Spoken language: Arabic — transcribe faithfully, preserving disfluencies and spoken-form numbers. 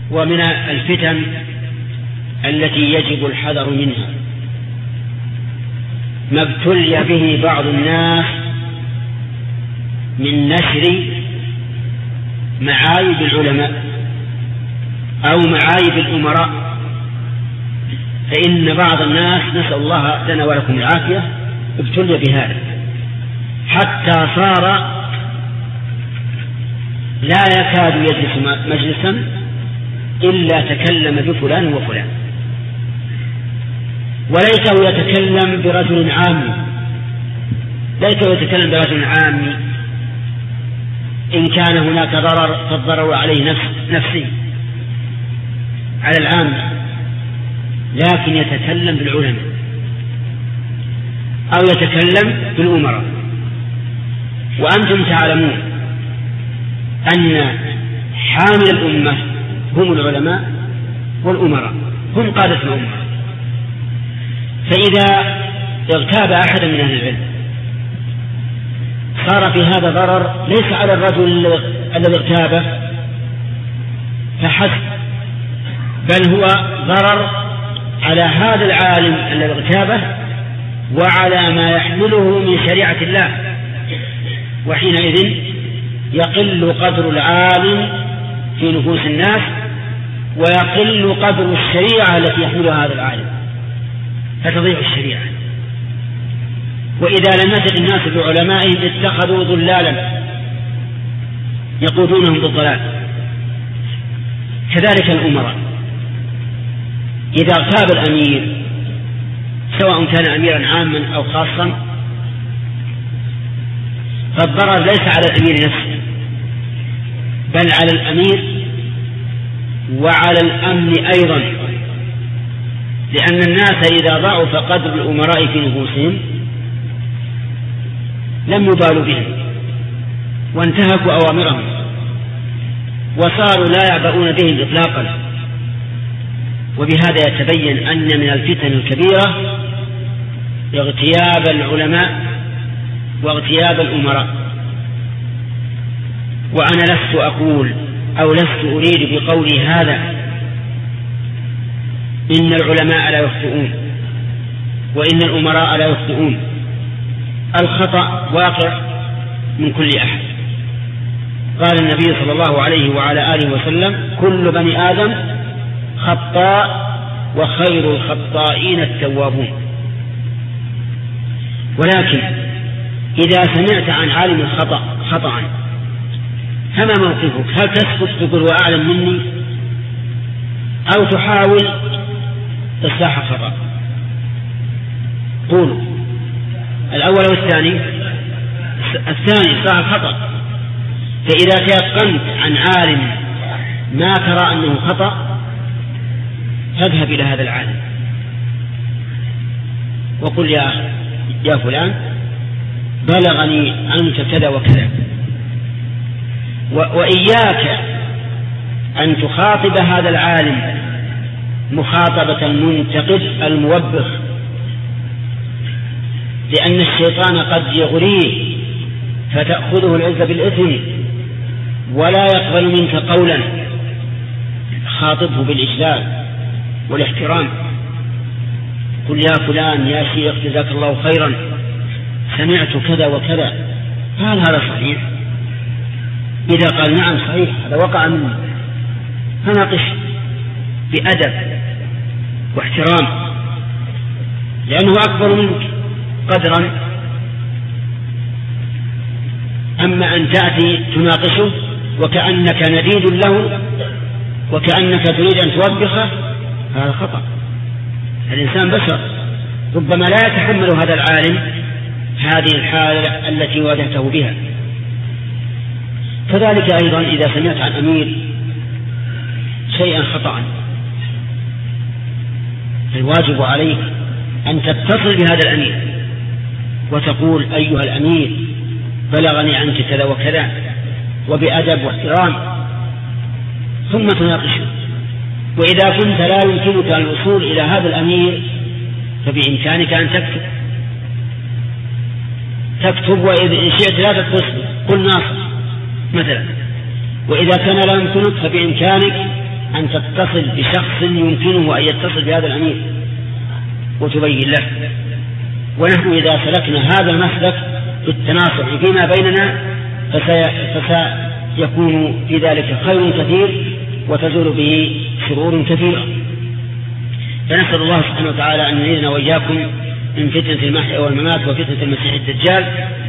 ومن الفتن التي يجب الحذر منها ما ابتلي به بعض الناس من نشر معايب العلماء أو معايب الأمراء. فإن بعض الناس، نسأل الله لنا ولكم العافية، ابتلي بهذا حتى صار لا يكاد يجلس مجلسا إلا تكلم بفلان وفلان، وليته يتكلم برجل عام، ليته يتكلم برجل عام إن كان هناك ضرر فالضرر عليه نفس نفسي على العام، لكن يتكلم بالعلماء أو يتكلم بالأمراء. وأنتم تعلمون أن حامل الأمة هم العلماء والأمراء، هم قادة الأمة. فإذا اغتاب أحد من أهل العلم صار في هذا ضرر ليس على الرجل الذي اغتابه فحسب، بل هو ضرر على هذا العالم الذي اغتابه وعلى ما يحمله من شريعة الله، وحينئذ يقل قدر العالم في نفوس الناس ويقل قدر الشريعة التي يحملها هذا العالم، فتضيع الشريعة. وإذا لم يجد الناس بعلمائهم اتخذوا ضلالا يقودونهم بالضلال. كذلك الأمراء إذا اغتاب الأمير سواء كان أميرا عاما أو خاصا فالضرر ليس على الأمير نفسه بل على الأمير وعلى الأمن أيضا، لأن الناس إذا ضعف قدر الأمراء في نفوسهم لم يبالوا بهم وانتهكوا أوامرهم وصاروا لا يعبؤون بهم إطلاقا. وبهذا يتبين أن من الفتن الكبيرة اغتياب العلماء واغتياب الأمراء. وأنا لست أقول أو لست أريد بقولي هذا إن العلماء لا يخطئون وإن الأمراء لا يخطئون، الخطأ واقع من كل أحد. قال النبي صلى الله عليه وعلى آله وسلم: كل بني آدم خطاء وخير الخطائين التوابون. ولكن إذا سمعت عن عالم الخطأ خطأ فما موقفك؟ هل تسكت تقول وأعلم مني أو تحاول إصلاح خطأ؟ قولوا الأول والثاني. الثاني إصلاح الخطأ. فإذا تيقنت عن عالم ما ترى أنه خطأ فاذهب إلى هذا العالم وقل: يا يا فلان بلغني عنك كذا وكذا. وإياك أن تخاطب هذا العالم مخاطبة المنتقد الموبخ، لأن الشيطان قد يغريه فتأخذه العزة بالإثم ولا يقبل منك قولا. خاطبه بالإجلال والاحترام، قل: يا فلان يا شيخ جزاك الله خيرا، سمعت كذا وكذا، هل هذا صحيح؟ إذا قال نعم صحيح هذا وقع مني، فناقش بأدب واحترام لأنه أكبر منك قدرا. أما أن تأتي تناقشه وكأنك نديد له وكأنك تريد أن توبخه هذا خطأ. الإنسان بشر، ربما لا يتحمل هذا العالم هذه الحالة التي واجهته بها. كذلك أيضا إذا سمعت عن أمير شيئا خطأ فالواجب عليك أن تتصل بهذا الأمير وتقول: أيها الأمير بلغني عنك كذا وكذا، وبأدب واحترام، ثم تناقشه. وإذا كنت لا يمكنك الوصول إلى هذا الأمير فبإمكانك أن تكتب تكتب وإن شئت لا تتصل، قل ناصر مثلا. وإذا كان لا يمكنك فبإمكانك أن تتصل بشخص يمكنه أن يتصل بهذا الأمير وتبين له. ونحن إذا سلكنا هذا المسلك في التناصح فيما بيننا فسيكون في ذلك خير كثير وتزول به شرور كثيرة. فنسأل الله سبحانه وتعالى أن يعيذنا وإياكم من فتنة المحيا والممات وفتنة المسيح الدجال.